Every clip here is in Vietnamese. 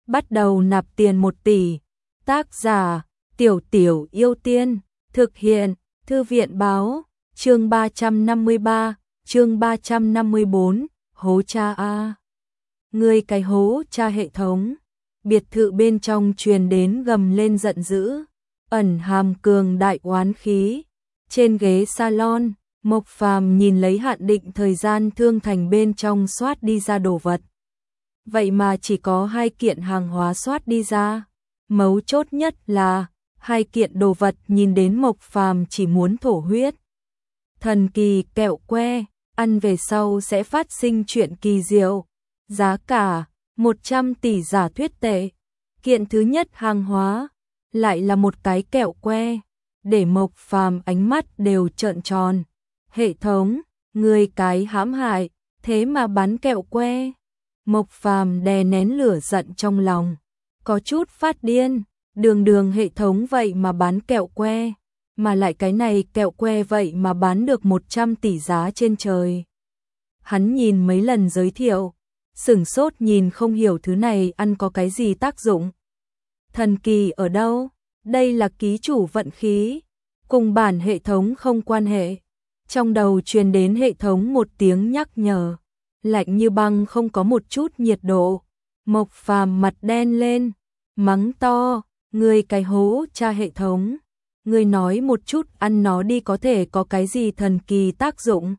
bắt đầu nạp tiền 1 tỷ. Tác giả, Tiểu Tiểu Yêu Tiên, thực hiện, Thư viện báo, chương 353, chương 354, hố cha a. Ngươi cái hố cha hệ thống. Biệt thự bên trong truyền đến gầm lên giận dữ, ẩn hàm cường đại oán khí. Trên ghế salon, Mộc Phàm nhìn lấy hạn định thời gian thương thành bên trong soát đi ra đồ vật. Vậy mà chỉ có 2 kiện hàng hóa soát đi ra. Mấu chốt nhất là 2 kiện đồ vật nhìn đến Mộc Phàm chỉ muốn thổ huyết. Thần kỳ kẹo que, ăn về sau sẽ phát sinh chuyện kỳ diệu. Giá cả 100 tỷ giả thuyết tệ. Kiện thứ nhất hàng hóa lại là một cái kẹo que, để Mộc Phàm ánh mắt đều trợn tròn. Hệ thống, người cái hãm hại, thế mà bán kẹo que. Mộc Phàm đè nén lửa giận trong lòng, có chút phát điên, đường hệ thống vậy mà bán kẹo que, mà lại cái này kẹo que vậy mà bán được 100 tỷ giá trên trời. Hắn nhìn mấy lần giới thiệu, sửng sốt nhìn không hiểu thứ này ăn có cái gì tác dụng. Thần kỳ ở đâu? Đây là ký chủ vận khí, cùng bản hệ thống không quan hệ. Trong đầu truyền đến hệ thống một tiếng nhắc nhở, lạnh như băng không có một chút nhiệt độ. Mộc Phàm mặt đen lên, mắng to, ngươi cái hố cha hệ thống, ngươi nói một chút ăn nó đi có thể có cái gì thần kỳ tác dụng.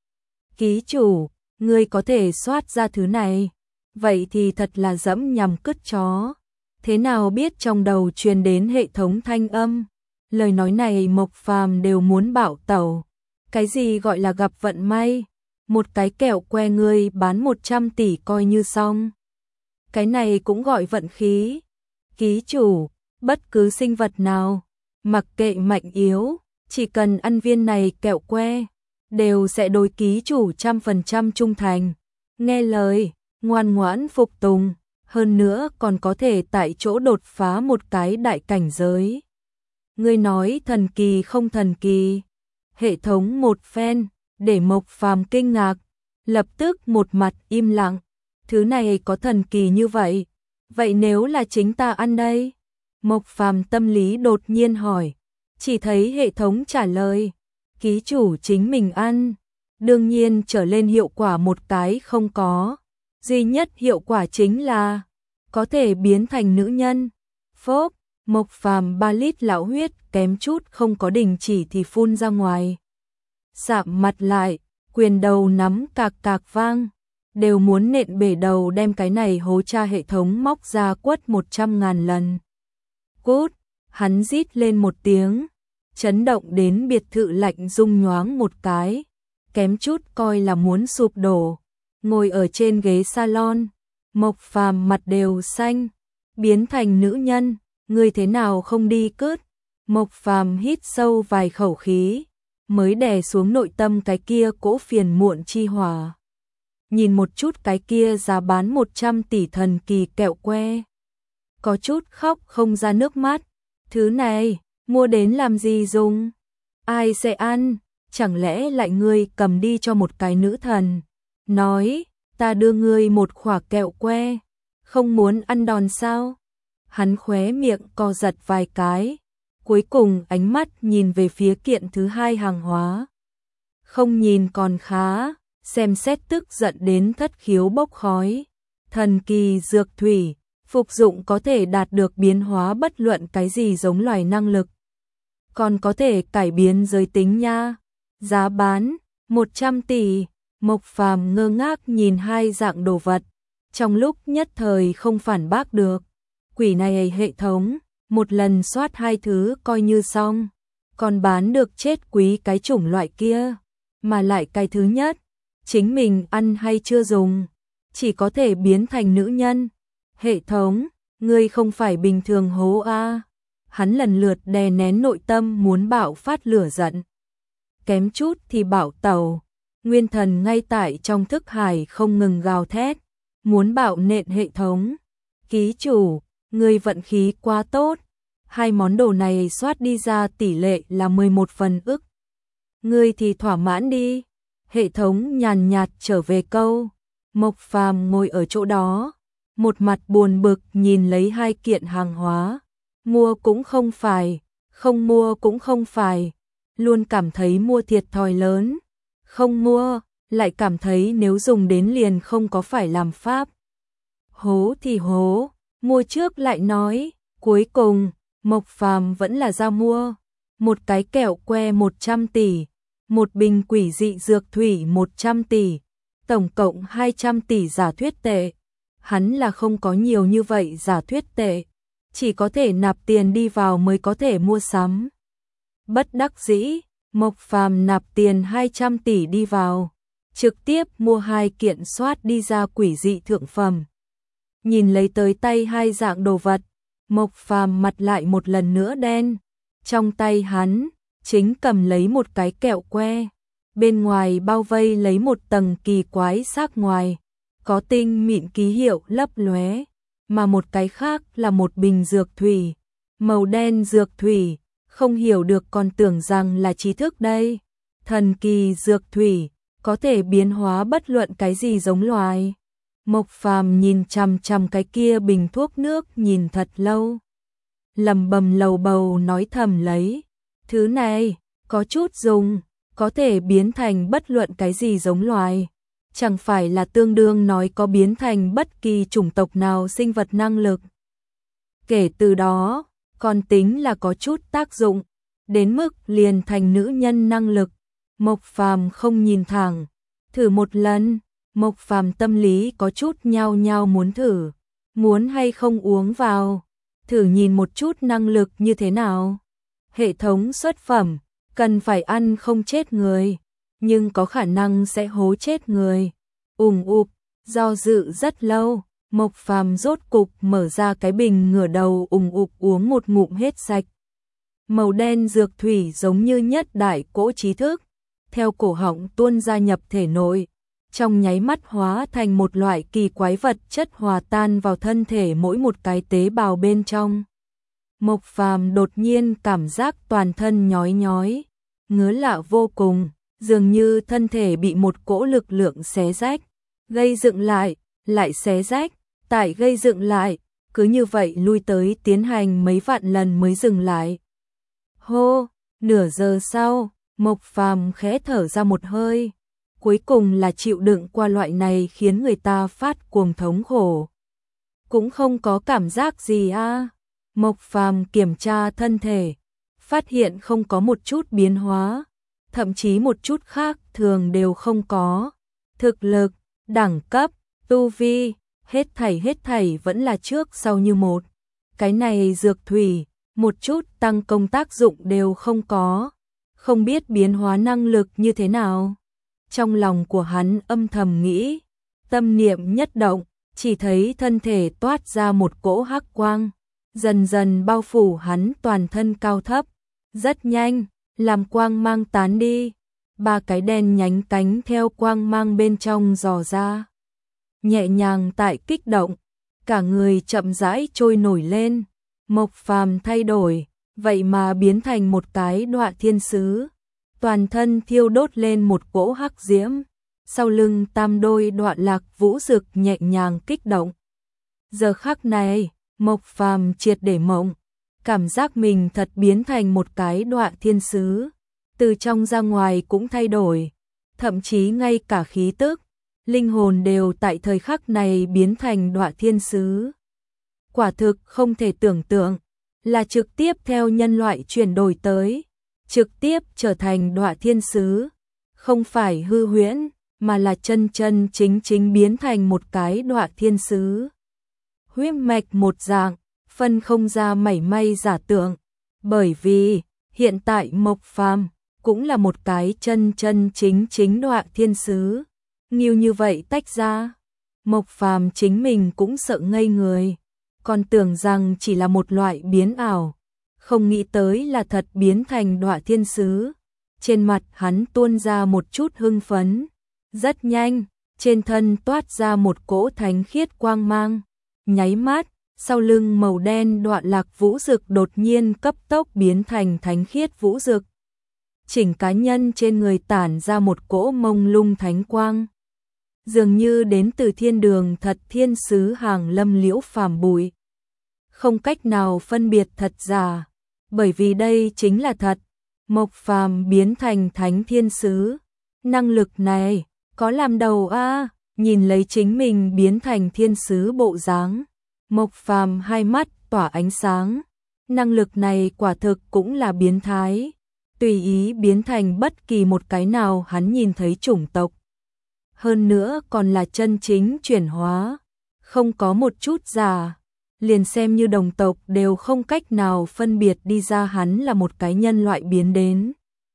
Ký chủ, ngươi có thể soát ra thứ này, vậy thì thật là dẫm nhằm cứt chó. Thế nào biết trong đầu truyền đến hệ thống thanh âm, lời nói này Mộc Phàm đều muốn bạo tẩu. Cái gì gọi là gặp vận may, một cái kẹo que ngươi bán 100 tỷ coi như xong. Cái này cũng gọi vận khí. Ký chủ, bất cứ sinh vật nào, mặc kệ mạnh yếu, chỉ cần ăn viên này kẹo que, đều sẽ đối ký chủ 100% trung thành, nghe lời, ngoan ngoãn phục tùng, hơn nữa còn có thể tại chỗ đột phá một cái đại cảnh giới. Ngươi nói thần kỳ không thần kỳ? Hệ thống một phen, để Mộc Phàm kinh ngạc, lập tức một mặt im lặng. Thứ này có thần kỳ như vậy? Vậy nếu là chính ta ăn đây? Mộc Phàm tâm lý đột nhiên hỏi, chỉ thấy hệ thống trả lời, ký chủ chính mình ăn. Đương nhiên trở lên hiệu quả một cái không có, duy nhất hiệu quả chính là có thể biến thành nữ nhân. Phốp, Mộc Phàm 3 lít lão huyết kém chút không có đình chỉ thì phun ra ngoài. Sạm mặt lại, quyền đầu nắm cạc cạc vang, đều muốn nện bể đầu đem cái này hố cha hệ thống móc ra quất 100.000 lần. Cút, hắn rít lên một tiếng, chấn động đến biệt thự lạnh rung nhoáng một cái, kém chút coi là muốn sụp đổ. Ngồi ở trên ghế salon, Mộc Phàm mặt đều xanh, biến thành nữ nhân, ngươi thế nào không đi cướp? Mộc Phàm hít sâu vài khẩu khí, mới đè xuống nội tâm cái kia cỗ phiền muộn chi hỏa. Nhìn một chút cái kia giá bán 100 tỷ thần kỳ kẹo que, có chút khóc không ra nước mắt. Thứ này, mua đến làm gì dùng? Ai sẽ ăn? Chẳng lẽ lại ngươi cầm đi cho một cái nữ thần? Nói, ta đưa ngươi một khỏa kẹo que, không muốn ăn đòn sao? Hắn khóe miệng co giật vài cái, cuối cùng ánh mắt nhìn về phía kiện thứ 2 hàng hóa. Không nhìn còn khá, xem xét tức giận đến thất khiếu bốc khói. Thần kỳ dược thủy, phục dụng có thể đạt được biến hóa bất luận cái gì giống loài năng lực. Còn có thể cải biến giới tính nha. Giá bán 100 tỷ. Mộc Phàm ngơ ngác nhìn 2 dạng đồ vật, trong lúc nhất thời không phản bác được. Quỷ này hệ thống, một lần soát 2 thứ coi như xong, còn bán được chết quý cái chủng loại kia, mà lại cái thứ nhất, chính mình ăn hay chưa dùng, chỉ có thể biến thành nữ nhân. Hệ thống, ngươi không phải bình thường hố a. Hắn lần lượt đè nén nội tâm muốn bạo phát lửa giận, kém chút thì bạo tẩu. Nguyên thần ngay tại trong thức hải không ngừng gào thét, muốn bạo nện hệ thống. Ký chủ, ngươi vận khí quá tốt, 2 món đồ này soát đi ra tỷ lệ là 11 phần ức. Ngươi thì thỏa mãn đi. Hệ thống nhàn nhạt trở về câu. Mộc Phàm ngồi ở chỗ đó, một mặt buồn bực nhìn lấy hai kiện hàng hóa, mua cũng không phải, không mua cũng không phải, luôn cảm thấy mua thiệt thòi lớn, không mua, lại cảm thấy nếu dùng đến liền không có phải làm pháp. Hố thì hố, mua trước lại nói, cuối cùng, Mộc Phàm vẫn là ra mua, một cái kẹo que 100 tỷ, một bình quỷ dị dược thủy 100 tỷ, tổng cộng 200 tỷ giả thuyết tệ. Hắn là không có nhiều như vậy giả thuyết tệ, chỉ có thể nạp tiền đi vào mới có thể mua sắm. Bất đắc dĩ, Mộc Phàm nạp tiền 200 tỷ đi vào, trực tiếp mua hai kiện soát đi ra quỷ dị thượng phẩm. Nhìn lấy tới tay hai dạng đồ vật, Mộc Phàm mặt lại một lần nữa đen. Trong tay hắn, chính cầm lấy một cái kẹo que, bên ngoài bao vây lấy một tầng kỳ quái xác ngoài, có tinh mịn ký hiệu lấp lóe, mà một cái khác là một bình dược thủy, màu đen dược thủy, không hiểu được còn tưởng rằng là trí thức đây. Thần kỳ dược thủy, có thể biến hóa bất luận cái gì giống loài. Mộc Phàm nhìn chằm chằm cái kia bình thuốc nước nhìn thật lâu. Lầm bầm lầu bầu nói thầm lấy, thứ này, có chút dùng, có thể biến thành bất luận cái gì giống loài. Chẳng phải là tương đương nói có biến thành bất kỳ chủng tộc nào sinh vật năng lực. Kể từ đó, còn tính là có chút tác dụng, đến mức liền thành nữ nhân năng lực. Mộc Phàm không nhìn thẳng, thử một lần, Mộc Phàm tâm lý có chút nhao nhao muốn thử, muốn hay không uống vào, thử nhìn một chút năng lực như thế nào. Hệ thống xuất phẩm, cần phải ăn không chết người, nhưng có khả năng sẽ hố chết người. Do dự rất lâu, Mộc Phàm rốt cục mở ra cái bình ngửa đầu uống một ngụm hết sạch. Màu đen dược thủy giống như nhất đại cỗ trí thức, theo cổ họng tuôn ra nhập thể nội, trong nháy mắt hóa thành một loại kỳ quái vật chất hòa tan vào thân thể mỗi một cái tế bào bên trong. Mộc Phàm đột nhiên cảm giác toàn thân nhói nhói, ngứa lạ vô cùng, dường như thân thể bị một cỗ lực lượng xé rách, gây dựng lại xé rách, tại gây dựng lại, cứ như vậy lui tới tiến hành mấy vạn lần mới dừng lại. Hô, nửa giờ sau, Mộc Phàm khẽ thở ra một hơi, cuối cùng là chịu đựng qua loại này khiến người ta phát cuồng thống khổ. Cũng không có cảm giác gì a. Mộc Phàm kiểm tra thân thể, phát hiện không có một chút biến hóa, thậm chí một chút khác thường đều không có. Thực lực, đẳng cấp, tu vi, hết thảy vẫn là trước sau như một. Cái này dược thủy, một chút tăng công tác dụng đều không có, không biết biến hóa năng lực như thế nào. Trong lòng của hắn âm thầm nghĩ, tâm niệm nhất động, chỉ thấy thân thể toát ra một cỗ hắc quang, dần dần bao phủ hắn toàn thân cao thấp. Rất nhanh, làm quang mang tán đi, ba cái đen nhánh cánh theo quang mang bên trong dò ra. Nhẹ nhàng tại kích động, cả người chậm rãi trôi nổi lên. Mộc Phàm thay đổi, vậy mà biến thành một cái đọa thiên sứ, toàn thân thiêu đốt lên một cỗ hắc diễm, sau lưng tam đôi đọa lạc vũ dực nhẹ nhàng kích động. Giờ khắc này, Mộc Phàm triệt để mộng, cảm giác mình thật biến thành một cái đọa thiên sứ, từ trong ra ngoài cũng thay đổi, thậm chí ngay cả khí tức, linh hồn đều tại thời khắc này biến thành đọa thiên sứ. Quả thực không thể tưởng tượng, là trực tiếp theo nhân loại chuyển đổi tới, trực tiếp trở thành đọa thiên sứ, không phải hư huyễn, mà là chân chân chính chính biến thành một cái đọa thiên sứ. Huyết mạch một dạng, phân không ra mảy may giả tưởng, bởi vì hiện tại Mộc Phàm cũng là một cái chân chân chính chính đọa thiên sứ. Nhiều như vậy tách ra, Mộc Phàm chính mình cũng sợ ngây người, còn tưởng rằng chỉ là một loại biến ảo, không nghĩ tới là thật biến thành đọa thiên sứ. Trên mặt hắn tuôn ra một chút hưng phấn, rất nhanh, trên thân toát ra một cỗ thánh khiết quang mang, nháy mắt, sau lưng màu đen đọa lạc vũ dực đột nhiên cấp tốc biến thành thánh khiết vũ dực. Chỉnh cá nhân trên người tản ra một cỗ mông lung thánh quang. dường như đến từ thiên đường thật, thiên sứ hàng lâm Liễu Phàm bụi. Không cách nào phân biệt thật giả, bởi vì đây chính là thật. Mộc Phàm biến thành thánh thiên sứ. Năng lực này, có làm đầu a, nhìn lấy chính mình biến thành thiên sứ bộ dáng. Mộc Phàm hai mắt tỏa ánh sáng. Năng lực này quả thực cũng là biến thái. Tùy ý biến thành bất kỳ một cái nào hắn nhìn thấy chủng tộc. Hơn nữa còn là chân chính chuyển hóa. Không có một chút giả. Liền xem như đồng tộc đều không cách nào phân biệt đi ra hắn là một cái nhân loại biến đến.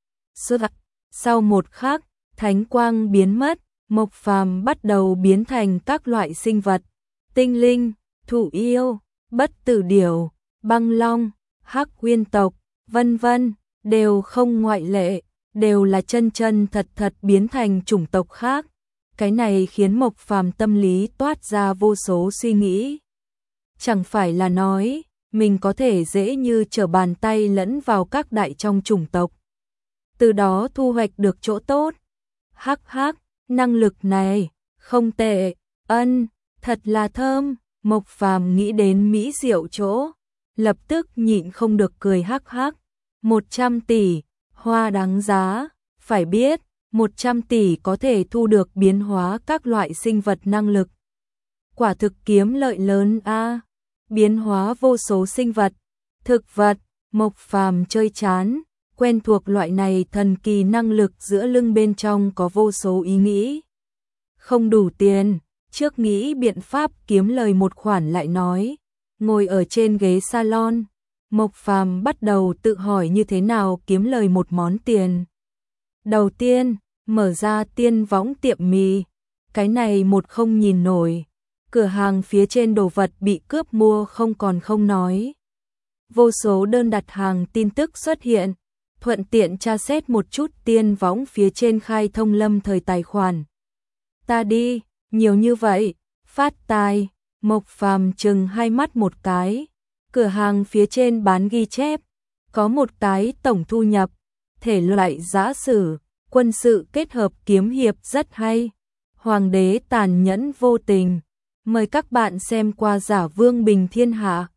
Sau một khắc, thánh quang biến mất, Mộc Phàm bắt đầu biến thành các loại sinh vật, tinh linh, thụ yêu, bất tử điểu, băng long, hắc uyên tộc, vân vân, đều không ngoại lệ, đều là chân chân thật thật biến thành chủng tộc khác. Cái này khiến Mộc Phàm tâm lý toát ra vô số suy nghĩ. Chẳng phải là nói, mình có thể dễ như trở bàn tay lẫn vào các đại trong chủng tộc. Từ đó thu hoạch được chỗ tốt. Hắc hắc, năng lực này, không tệ, thật là thơm. Mộc Phàm nghĩ đến mỹ diệu chỗ, lập tức nhịn không được cười hắc hắc. 100 tỷ, hoa đáng giá, phải biết, 100 tỷ có thể thu được biến hóa các loại sinh vật năng lực. Quả thực kiếm lợi lớn a. Biến hóa vô số sinh vật, thực vật, Mộc Phàm chơi chán, quen thuộc loại này thần kỳ năng lực, giữa lưng bên trong có vô số ý nghĩ. Không đủ tiền, trước nghĩ biện pháp kiếm lời một khoản lại nói. Ngồi ở trên ghế salon, Mộc Phàm bắt đầu tự hỏi như thế nào kiếm lời một món tiền. Đầu tiên, mở ra tiên võng tiệm mì. Cái này một không nhìn nổi. Cửa hàng phía trên đồ vật bị cướp mua không còn không nói. Vô số đơn đặt hàng tin tức xuất hiện, thuận tiện tra xét một chút tiên võng phía trên khai thông lâm thời tài khoản. Ta đi, nhiều như vậy, phát tài. Mộc Phàm chừng hai mắt một cái. Cửa hàng phía trên bán ghi chép, có một cái tổng thu nhập, thể loại giã sử, quân sự kết hợp kiếm hiệp rất hay. Hoàng đế tàn nhẫn vô tình. Mời các bạn xem qua Giả Vương Bình Thiên Hạ.